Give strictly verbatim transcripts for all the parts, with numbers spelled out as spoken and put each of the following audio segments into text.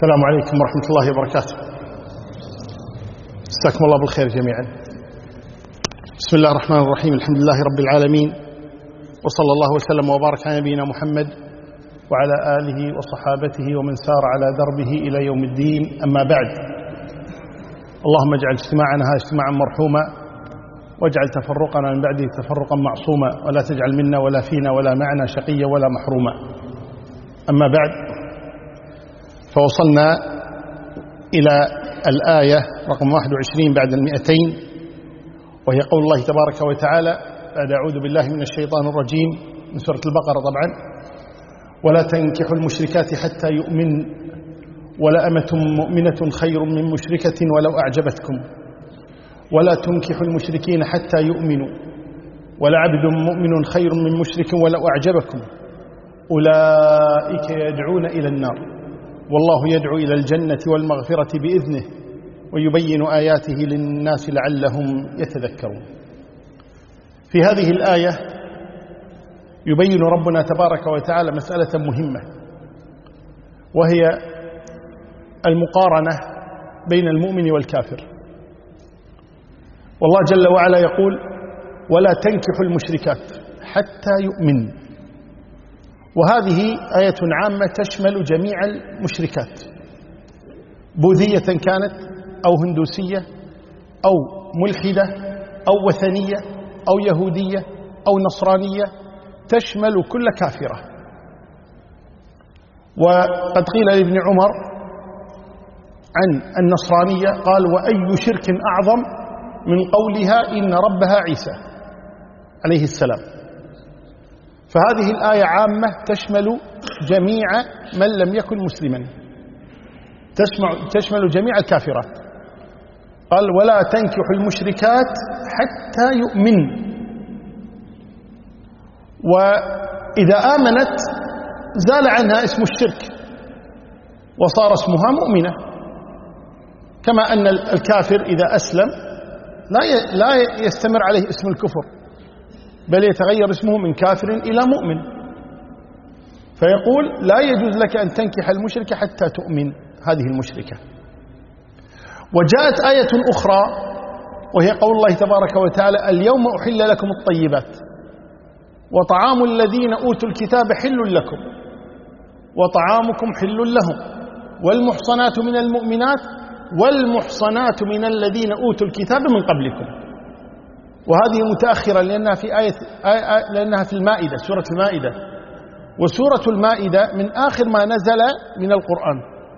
السلام عليكم ورحمة الله وبركاته. جزاكم الله بالخير جميعا. بسم الله الرحمن الرحيم. الحمد لله رب العالمين، وصلى الله وسلم وبارك على نبينا محمد وعلى آله وصحابته ومن سار على دربه إلى يوم الدين. أما بعد، اللهم اجعل اجتماعنا هذا اجتماعا مرحوما، واجعل تفرقنا من بعده تفرقا معصوما، ولا تجعل منا ولا فينا ولا معنا شقيا ولا محروما. أما بعد، فوصلنا إلى الآية رقم واحد وعشرين بعد المئتين، وهي قول الله تبارك وتعالى بعد أعوذ بالله من الشيطان الرجيم من سورة البقرة طبعا: ولا تنكحوا المشركات حتى يؤمن ولأمة مؤمنة خير من مشركة ولو أعجبتكم ولا تنكحوا المشركين حتى يؤمنوا ولعبد مؤمن خير من مشرك ولو أعجبكم أولئك يدعون إلى النار والله يدعو إلى الجنة والمغفرة بإذنه ويبين آياته للناس لعلهم يتذكرون. في هذه الآية يبين ربنا تبارك وتعالى مسألة مهمة، وهي المقارنة بين المؤمن والكافر. والله جل وعلا يقول: ولا تنكحوا المشركات حتى يؤمن. وهذه آية عامة تشمل جميع المشركات، بوذية كانت أو هندوسية أو ملحدة أو وثنية أو يهودية أو نصرانية، تشمل كل كافرة. وقد قيل لابن عمر عن النصرانية قال: وأي شرك أعظم من قولها إن ربها عيسى عليه السلام. فهذه الآية عامة تشمل جميع من لم يكن مسلما، تشمل جميع الكافرات. قال: ولا تنكحوا المشركات حتى يؤمن. وإذا آمنت زال عنها اسم الشرك وصار اسمها مؤمنة، كما أن الكافر إذا أسلم لا يستمر عليه اسم الكفر، بل يتغير اسمه من كافر إلى مؤمن. فيقول: لا يجوز لك أن تنكح المشركة حتى تؤمن، هذه المشركة. وجاءت آية أخرى وهي قول الله تبارك وتعالى: اليوم أحل لكم الطيبات وطعام الذين أوتوا الكتاب حل لكم وطعامكم حل لهم والمحصنات من المؤمنات والمحصنات من الذين أوتوا الكتاب من قبلكم. وهذه متأخرة لأنها في آية, آية لأنها في المائدة، سورة المائدة. وسورة المائدة من آخر ما نزل من القرآن،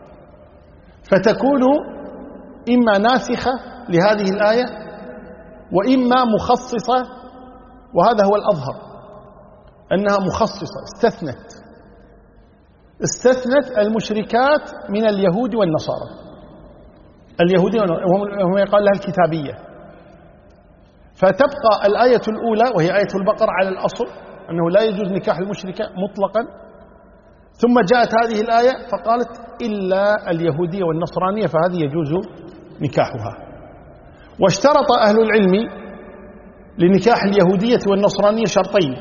فتكون إما ناسخة لهذه الآية وإما مخصصة، وهذا هو الأظهر أنها مخصصة، استثنت استثنت المشركات من اليهود والنصارى. اليهودية وهم يقال لها الكتابية. فتبقى الآية الأولى وهي آية البقرة على الأصل أنه لا يجوز نكاح المشركة مطلقا، ثم جاءت هذه الآية فقالت: إلا اليهودية والنصرانية فهذه يجوز نكاحها. واشترط أهل العلم لنكاح اليهودية والنصرانية شرطين.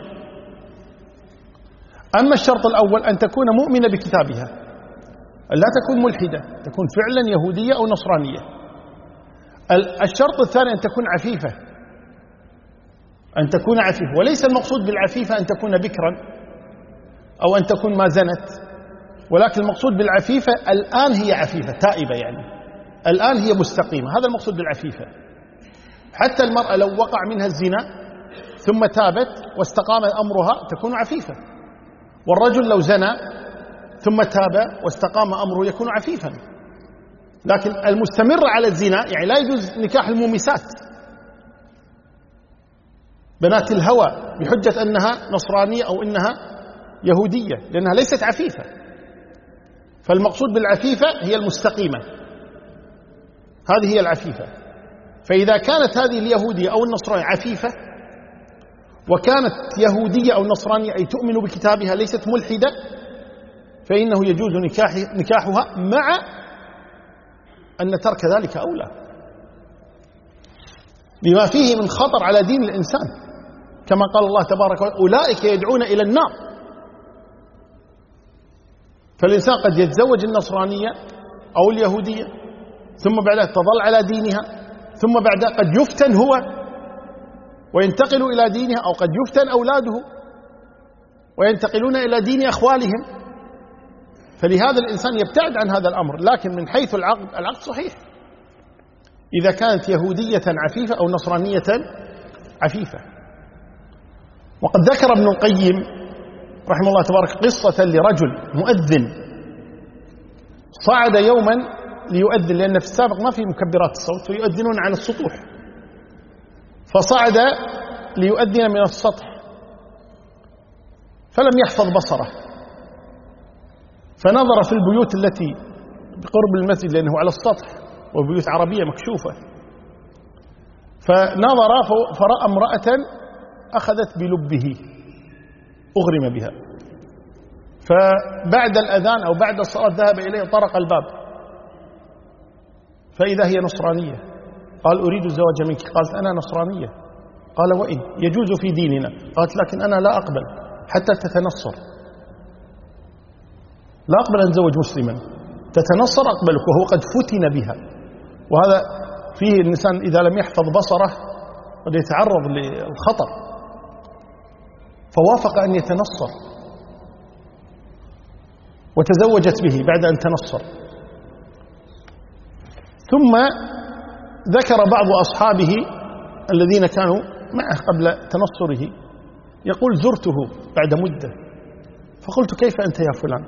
أما الشرط الأول أن تكون مؤمنة بكتابها، لا تكون ملحدة، تكون فعلا يهودية أو نصرانية. الشرط الثاني أن تكون عفيفة، أن تكون عفيفة. وليس المقصود بالعفيفة أن تكون بكرا أو أن تكون ما زنت، ولكن المقصود بالعفيفة الآن هي عفيفة تائبة، يعني الآن هي مستقيمة، هذا المقصود بالعفيفة. حتى المرأة لو وقع منها الزنا ثم تابت واستقام أمرها تكون عفيفة، والرجل لو زنى ثم تاب واستقام أمره يكون عفيفا. لكن المستمر على الزنا يعني لا يجوز نكاح المومسات، بنات الهوى، بحجة أنها نصرانية أو أنها يهودية، لأنها ليست عفيفة. فالمقصود بالعفيفة هي المستقيمة، هذه هي العفيفة. فإذا كانت هذه اليهودية أو النصرانية عفيفة، وكانت يهودية أو نصرانية أي تؤمن بكتابها ليست ملحدة، فإنه يجوز نكاح نكاحها، مع أن ترك ذلك أولى بما فيه من خطر على دين الإنسان، كما قال الله تبارك وتعالى: أولئك يدعون إلى النار. فالإنسان قد يتزوج النصرانية أو اليهودية، ثم بعد تظل على دينها، ثم بعد قد يفتن هو وينتقل إلى دينها، أو قد يفتن أولاده وينتقلون إلى دين أخوالهم. فلهذا الإنسان يبتعد عن هذا الأمر. لكن من حيث العقد، العقد صحيح إذا كانت يهودية عفيفة أو نصرانية عفيفة. وقد ذكر ابن القيم رحمه الله تبارك قصة لرجل مؤذن صعد يوما ليؤذن، لأن في السابق ما في مكبرات الصوت ويؤذنون على السطوح، فصعد ليؤذن من السطح فلم يحفظ بصره، فنظر في البيوت التي بقرب المسجد لأنه على السطح وبيوت عربية مكشوفة، فنظر فرأى امرأة أخذت بلبه أغرم بها، فبعد الأذان أو بعد الصلاة ذهب إليه طرق الباب فإذا هي نصرانية. قال أريد الزواج منك. قالت أنا نصرانية. قال وإن يجوز في ديننا. قالت لكن أنا لا أقبل حتى تتنصر، لا أقبل أن أتزوج مسلما، تتنصر أقبلك. وهو قد فتن بها، وهذا فيه الإنسان إذا لم يحفظ بصره قد يتعرض للخطر، فوافق أن يتنصر وتزوجت به بعد أن تنصر. ثم ذكر بعض أصحابه الذين كانوا معه قبل تنصره يقول زرته بعد مدة فقلت كيف أنت يا فلان؟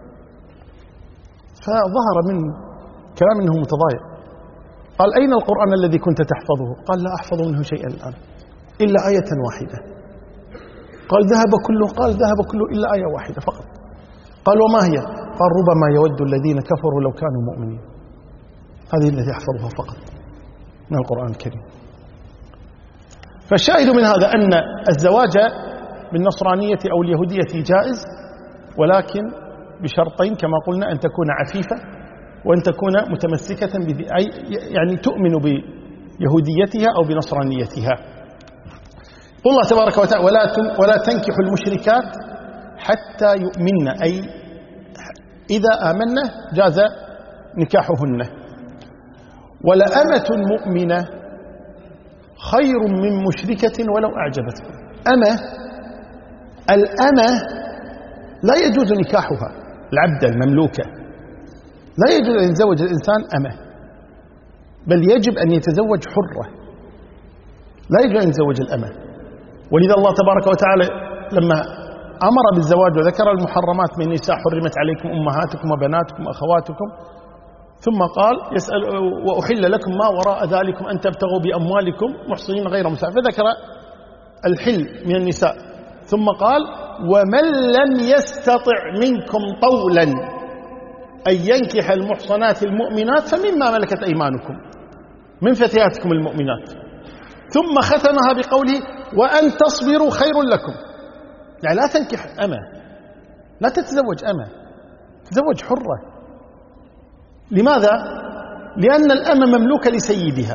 فظهر من كلام أنه متضايق. قال أين القرآن الذي كنت تحفظه؟ قال لا أحفظ منه شيئا الآن إلا آية واحدة. قال ذهب كله؟ قال ذهب كله إلا آية واحدة فقط. قال وما هي؟ قال ربما يود الذين كفروا لو كانوا مؤمنين. هذه التي يحفظها فقط من القرآن الكريم. فالشاهد من هذا أن الزواج بالنصرانية أو اليهودية جائز، ولكن بشرطين كما قلنا: أن تكون عفيفة، وأن تكون متمسكة أي يعني تؤمن بيهوديتها أو بنصرانيتها. قل الله تبارك وتعالى: ولا ولا تنكحوا المشركات حتى يؤمن، أي إذا آمنا جاز نكاحهن. ولأمة مؤمنة خير من مشركة ولو أعجبتكم. أمة، الأمة لا يجوز نكاحها، العبد المملوكة لا يجوز أن يتزوج الإنسان أمة، بل يجب أن يتزوج حرة، لا يجوز أن يتزوج الأمة. ولذا الله تبارك وتعالى لما أمر بالزواج وذكر المحرمات من النساء: حرمت عليكم أمهاتكم وبناتكم وأخواتكم، ثم قال: يسأل وأحل لكم ما وراء ذلكم أن تبتغوا بأموالكم محصنين غير مسافحين، فذكر الحل من النساء، ثم قال: ومن لم يستطع منكم طولا أن ينكح المحصنات المؤمنات فمما ملكت أيمانكم من فتياتكم المؤمنات، ثم ختمها بقوله: وأن تصبروا خير لكم. يعني لا تنكح أمة، لا تتزوج أمة، تزوج حرة. لماذا؟ لأن الأمة مملوكة لسيدها،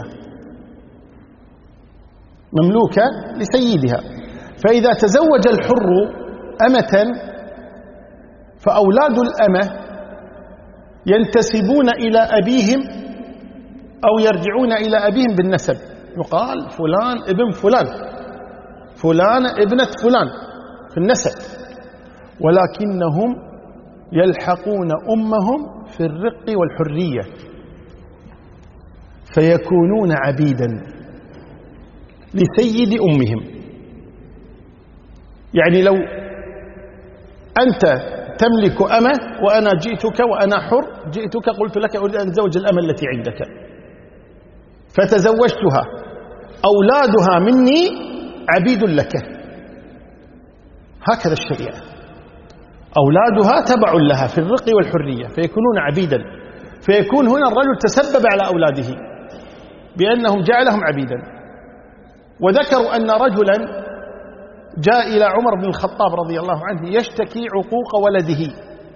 مملوكة لسيدها، فإذا تزوج الحر أمة فأولاد الأمة ينتسبون إلى أبيهم أو يرجعون إلى أبيهم بالنسب، يقال فلان ابن فلان، فلان ابنة فلان في النسب، ولكنهم يلحقون أمهم في الرق والحرية فيكونون عبيدا لسيد أمهم. يعني لو أنت تملك أمة وأنا جئتك وأنا حر، جئتك قلت لك أريد أن أتزوج الأمة التي عندك، فتزوجتها، أولادها مني عبيد لك. هكذا الشريعة، أولادها تبع لها في الرق والحرية فيكونون عبيدا، فيكون هنا الرجل تسبب على أولاده بأنهم جعلهم عبيدا. وذكروا أن رجلا جاء إلى عمر بن الخطاب رضي الله عنه يشتكي عقوق ولده،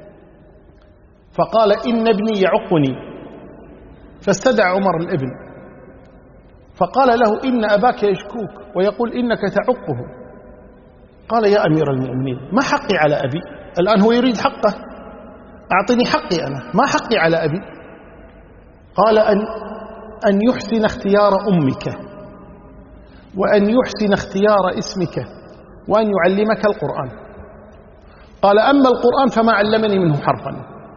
فقال: إن ابني يعقني. فاستدعى عمر الابن فقال له: إن أباك يشكوك ويقول إنك تعقه. قال: يا أمير المؤمنين، ما حقي على أبي؟ الآن هو يريد حقه، أعطني حقي أنا، ما حقي على أبي؟ قال أن أن يحسن اختيار أمك، وأن يحسن اختيار اسمك، وأن يعلمك القرآن. قال أما القرآن فما علمني منه حرفا،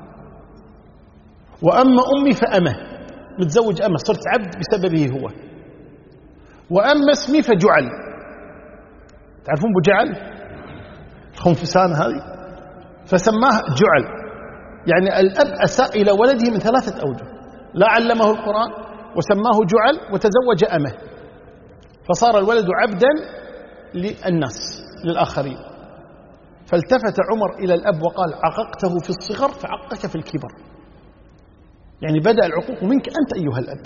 وأما أمي فأمه، متزوج أمه، صرت عبد بسببه هو. وأما اسمي فجعل. تعرفون بجعل الخنفسان هذه؟ فسماه جعل، يعني الأب أساء إلى ولده من ثلاثة أوجه: لا علمه القرآن، وسماه جعل، وتزوج أمه، فصار الولد عبدا للناس للآخرين. فالتفت عمر إلى الأب وقال: عققته في الصغر فعقك في الكبر. يعني بدأ العقوق منك أنت أيها الأب.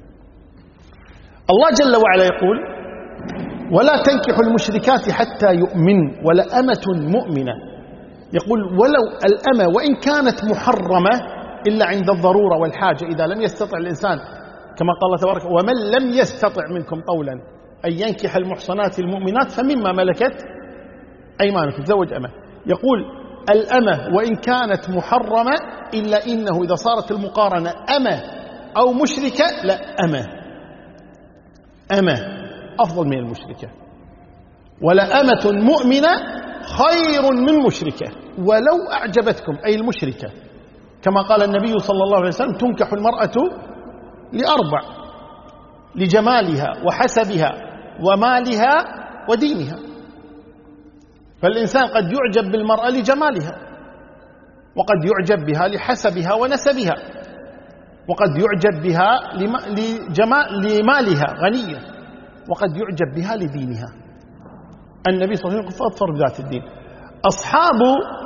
الله جل وعلا يقول: ولا تنكحوا المشركات حتى يؤمن ولأمة مؤمنة. يقول ولو الأمة وإن كانت محرمة إلا عند الضرورة والحاجة، إذا لم يستطع الإنسان كما قال الله تبارك: ومن لم يستطع منكم طولا أن ينكح المحصنات المؤمنات فمما ملكت أيمانكم، تزوج أمة. يقول الأمة وإن كانت محرمة إلا إنه إذا صارت المقارنة أمة أو مشركة، لا، أمة أمة أفضل من المشركة. ولأمة مؤمنة خير من مشركة ولو أعجبتكم، أي المشركة. كما قال النبي صلى الله عليه وسلم: تنكح المرأة لأربع: لجمالها وحسبها ومالها ودينها. فالإنسان قد يعجب بالمرأة لجمالها، وقد يعجب بها لحسبها ونسبها، وقد يعجب بها لمالها غنية، وقد يعجب بها لدينها. النبي صلى الله عليه وسلم قال: فاظفر بذات الدين. أصحاب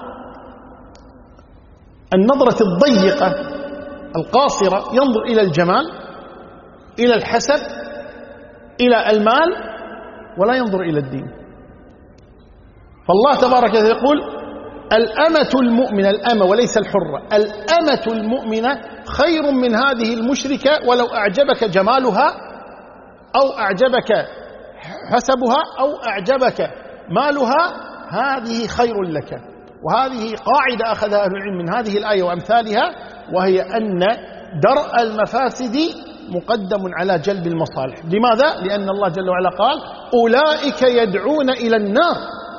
النظرة الضيقة القاصرة ينظر إلى الجمال، إلى الحسب، إلى المال، ولا ينظر إلى الدين. فالله تبارك وتعالى يقول: الأمة المؤمنة، الأمة وليس الحرة، الأمة المؤمنة خير من هذه المشركة ولو أعجبك جمالها أو أعجبك حسبها أو أعجبك مالها، هذه خير لك. وهذه قاعدة أخذها أهل العلم من هذه الآية وأمثالها، وهي أن درء المفاسد مقدم على جلب المصالح. لماذا؟ لأن الله جل وعلا قال: أولئك يدعون إلى النار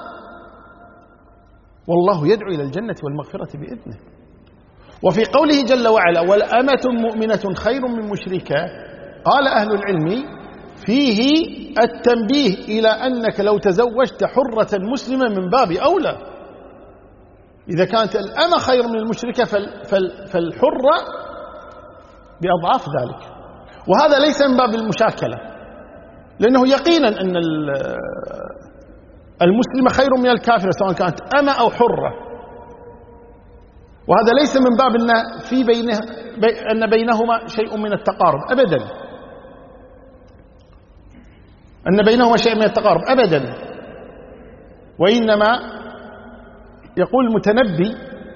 والله يدعو إلى الجنة والمغفرة بإذنه. وفي قوله جل وعلا: والأمة مؤمنة خير من مشركة، قال أهل العلم فيه التنبيه إلى أنك لو تزوجت حرة مسلمة من باب أولى. إذا كانت الأمة خير من المشركة فالحرة بأضعاف ذلك. وهذا ليس من باب المشاكلة، لأنه يقينا أن المسلمة خير من الكافرة سواء كانت أمة أو حرة. وهذا ليس من باب أن في بينه أن بينهما شيء من التقارب أبدا، أن بينهما شيء من التقارب أبدا. وإنما يقول المتنبي: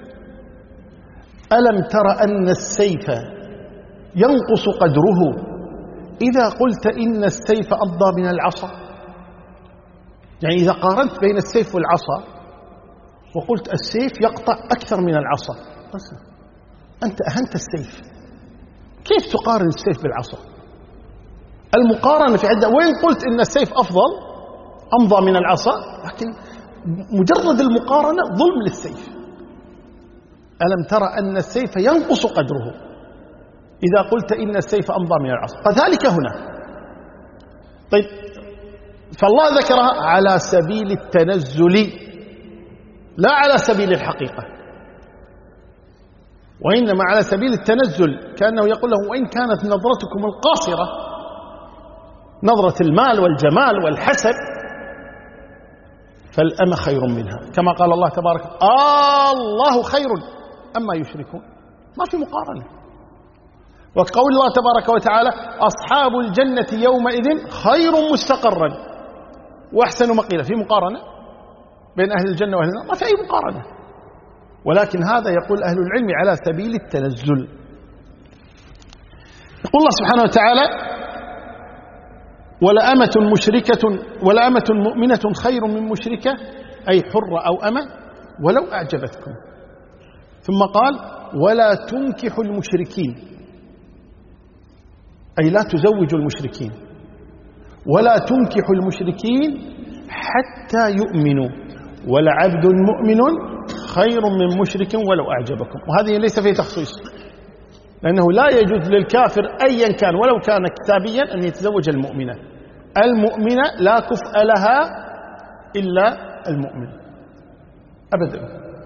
ألم تر أن السيف ينقص قدره إذا قلت إن السيف أضى من العصا؟ يعني إذا قارنت بين السيف والعصا وقلت السيف يقطع أكثر من العصا، أنت أهنت السيف. كيف تقارن السيف بالعصا؟ المقارنة في عدة. وين قلت إن السيف أفضل أمضى من العصا، لكن مجرد المقارنة ظلم للسيف. ألم ترى أن السيف ينقص قدره إذا قلت إن السيف أمضى من العصا، فذلك هنا. طيب، فالله ذكرها على سبيل التنزل لا على سبيل الحقيقة، وإنما على سبيل التنزل، كأنه يقول له: وإن كانت نظرتكم القاصرة نظرة المال والجمال والحسب فالأمة خير منها، كما قال الله تبارك: آه الله خير أما يشركون. ما في مقارنة. وقول الله تبارك وتعالى: أصحاب الجنة يومئذ خير مستقرا وأحسن مقيلا. في مقارنة بين أهل الجنة وأهل النار؟ ما في أي مقارنة. ولكن هذا يقول أهل العلم على سبيل التنزل. يقول الله سبحانه وتعالى: ولأمة مشركة ولأمة مؤمنة خير من مشركة، أي حرة أو أمة، ولو أعجبتكم. ثم قال: ولا تنكحوا المشركين. أي لا تزوجوا المشركين ولا تنكحوا المشركين حتى يؤمنوا ولعبد مؤمن خير من مشرك ولو أعجبكم. وهذه ليس فيه تخصيص، لأنه لا يجوز للكافر أيا كان ولو كان كتابيا أن يتزوج المؤمنة. المؤمنة لا كفء لها إلا المؤمن أبدا،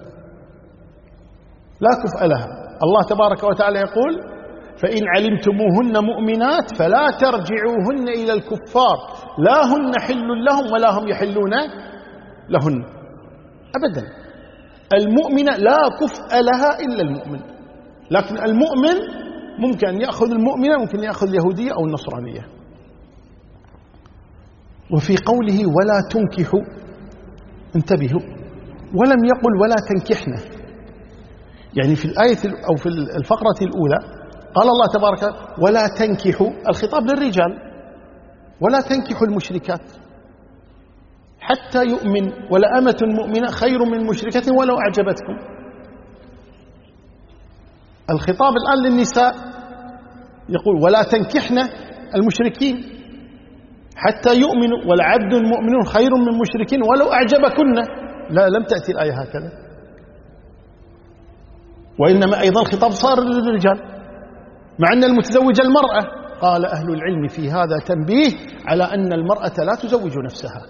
لا كفء لها. الله تبارك وتعالى يقول: فإن علمتموهن مؤمنات فلا ترجعوهن إلى الكفار لا هن حل لهم ولا هم يحلون لهن أبدا. المؤمنة لا كفء لها إلا المؤمن، لكن المؤمن ممكن أن يأخذ المؤمنة، ممكن يأخذ اليهودية أو النصرانية. وفي قوله ولا تنكحوا، انتبهوا، ولم يقل ولا تنكحنا. يعني في الآية أو في الفقرة الأولى قال الله تبارك ولا تنكحوا، الخطاب للرجال، ولا تنكحوا المشركات حتى يؤمن ولأمة مؤمنة خير من مشركة ولو أعجبتكم. الخطاب الآن للنساء، يقول ولا تنكحنا المشركين حتى يؤمنوا ولعبد مؤمن خير من مشرك ولو أعجبكن. لا، لم تأتي الآية هكذا، وإنما أيضا الخطاب صار للرجال، مع أن المتزوجة المرأة. قال أهل العلم في هذا تنبيه على أن المرأة لا تزوج نفسها،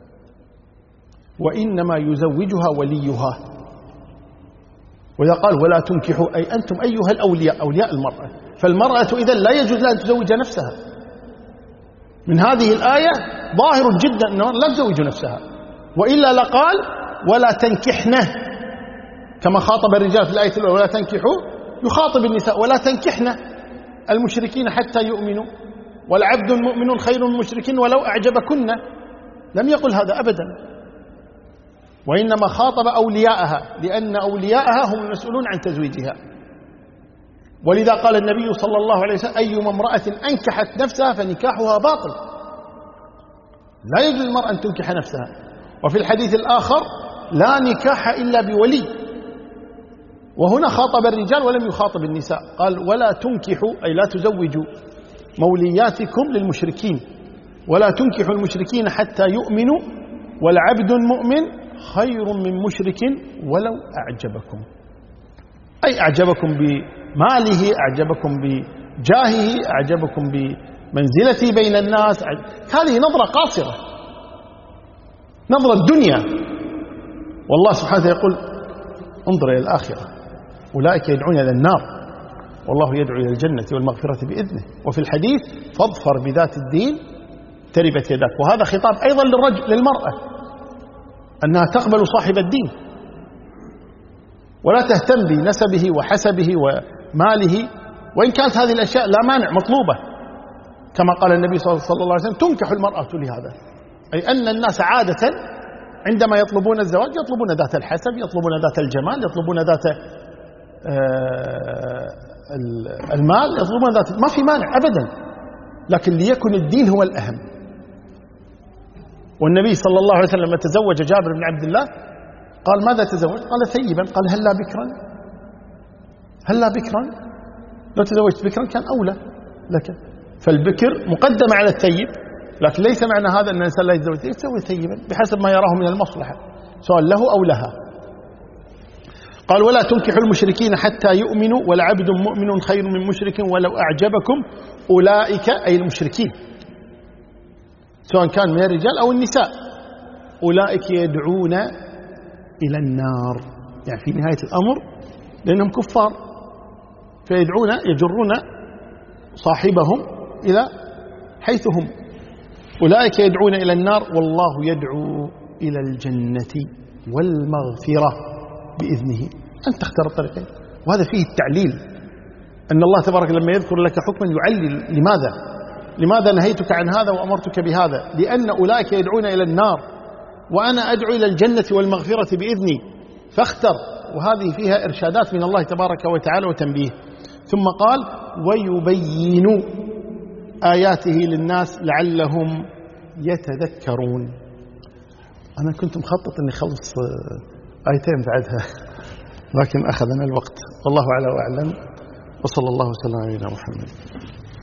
وإنما يزوجها وليها. وإذا قال ولا تنكحوا أي أنتم أيها الأولياء، أولياء المرأة، فالمرأة إذن لا يجوز لها أن تزوج نفسها. من هذه الآية ظاهر جدا أنها لا تزوج نفسها، وإلا لقال ولا تنكحنه كما خاطب الرجال في الآية الأولى ولا تنكحوا، يخاطب النساء ولا تنكحن المشركين حتى يؤمنوا والعبد مؤمن خير من مشرك ولو أعجبكن. لم يقل هذا أبدا، وإنما خاطب أولياءها، لأن أولياءها هم المسؤولون عن تزويجها. ولذا قال النبي صلى الله عليه وسلم أيما امرأة أنكحت نفسها فنكاحها باطل، لا يجوز للمرأة أن تنكح نفسها. وفي الحديث الآخر لا نكاح إلا بولي، وهنا خاطب الرجال ولم يخاطب النساء. قال ولا تنكحوا أي لا تزوجوا مولياتكم للمشركين، ولا تنكحوا المشركين حتى يؤمنوا والعبد مؤمن خير من مشرك ولو أعجبكم، أي أعجبكم بماله، أعجبكم بجاهه، أعجبكم بمنزلته بين الناس. هذه نظرة قاصرة، نظرة الدنيا. والله سبحانه يقول انظر إلى الآخرة أولئك يدعون إلى النار والله يدعو إلى الجنة والمغفرة بإذنه. وفي الحديث فاظفر بذات الدين تربت يداك. وهذا خطاب أيضا للرجل للمرأة، أنها تقبل صاحب الدين ولا تهتم بنسبه وحسبه وماله، وإن كانت هذه الأشياء لا مانع مطلوبة، كما قال النبي صلى الله عليه وسلم تنكح المرأة لهذا. أي أن الناس عادة عندما يطلبون الزواج يطلبون ذات الحسب، يطلبون ذات الجمال، يطلبون ذات المال، يطلبون ذات، ما في مانع أبدا، لكن ليكن الدين هو الأهم. والنبي صلى الله عليه وسلم لما تزوج جابر بن عبد الله قال ماذا تزوج؟ قال ثيبا. قال هلا بكرا، هلا بكرا، لو تزوجت بكرا كان أولى لك. فالبكر مقدم على الثيب، لكن ليس معنى هذا أن الإنسان لا يتزوج، يتزوج ثيبا بحسب ما يراه من المصلحة سواء له أو لها. قال ولا تنكحوا المشركين حتى يؤمنوا ولعبد مؤمن خير من مشرك ولو أعجبكم. أولئك أي المشركين سواء كان من الرجال أو النساء، أولئك يدعون إلى النار، يعني في نهاية الأمر لأنهم كفار، فيدعون يجرون صاحبهم إلى حيث هم. أولئك يدعون إلى النار والله يدعو إلى الجنة والمغفرة بإذنه. أنت تختار الطريقين، وهذا فيه التعليل، أن الله تبارك لما يذكر لك حكما يعلل لماذا لماذا نهيتك عن هذا وأمرتك بهذا، لأن أولئك يدعون إلى النار وأنا أدعو إلى الجنة والمغفرة بإذني، فاختر. وهذه فيها إرشادات من الله تبارك وتعالى وتنبيه. ثم قال ويبين آياته للناس لعلهم يتذكرون. أنا كنت مخطط أني خلص آيتين بعدها لكن أخذنا الوقت. والله أعلى وأعلم، وصلى الله وسلم على نبينا محمد.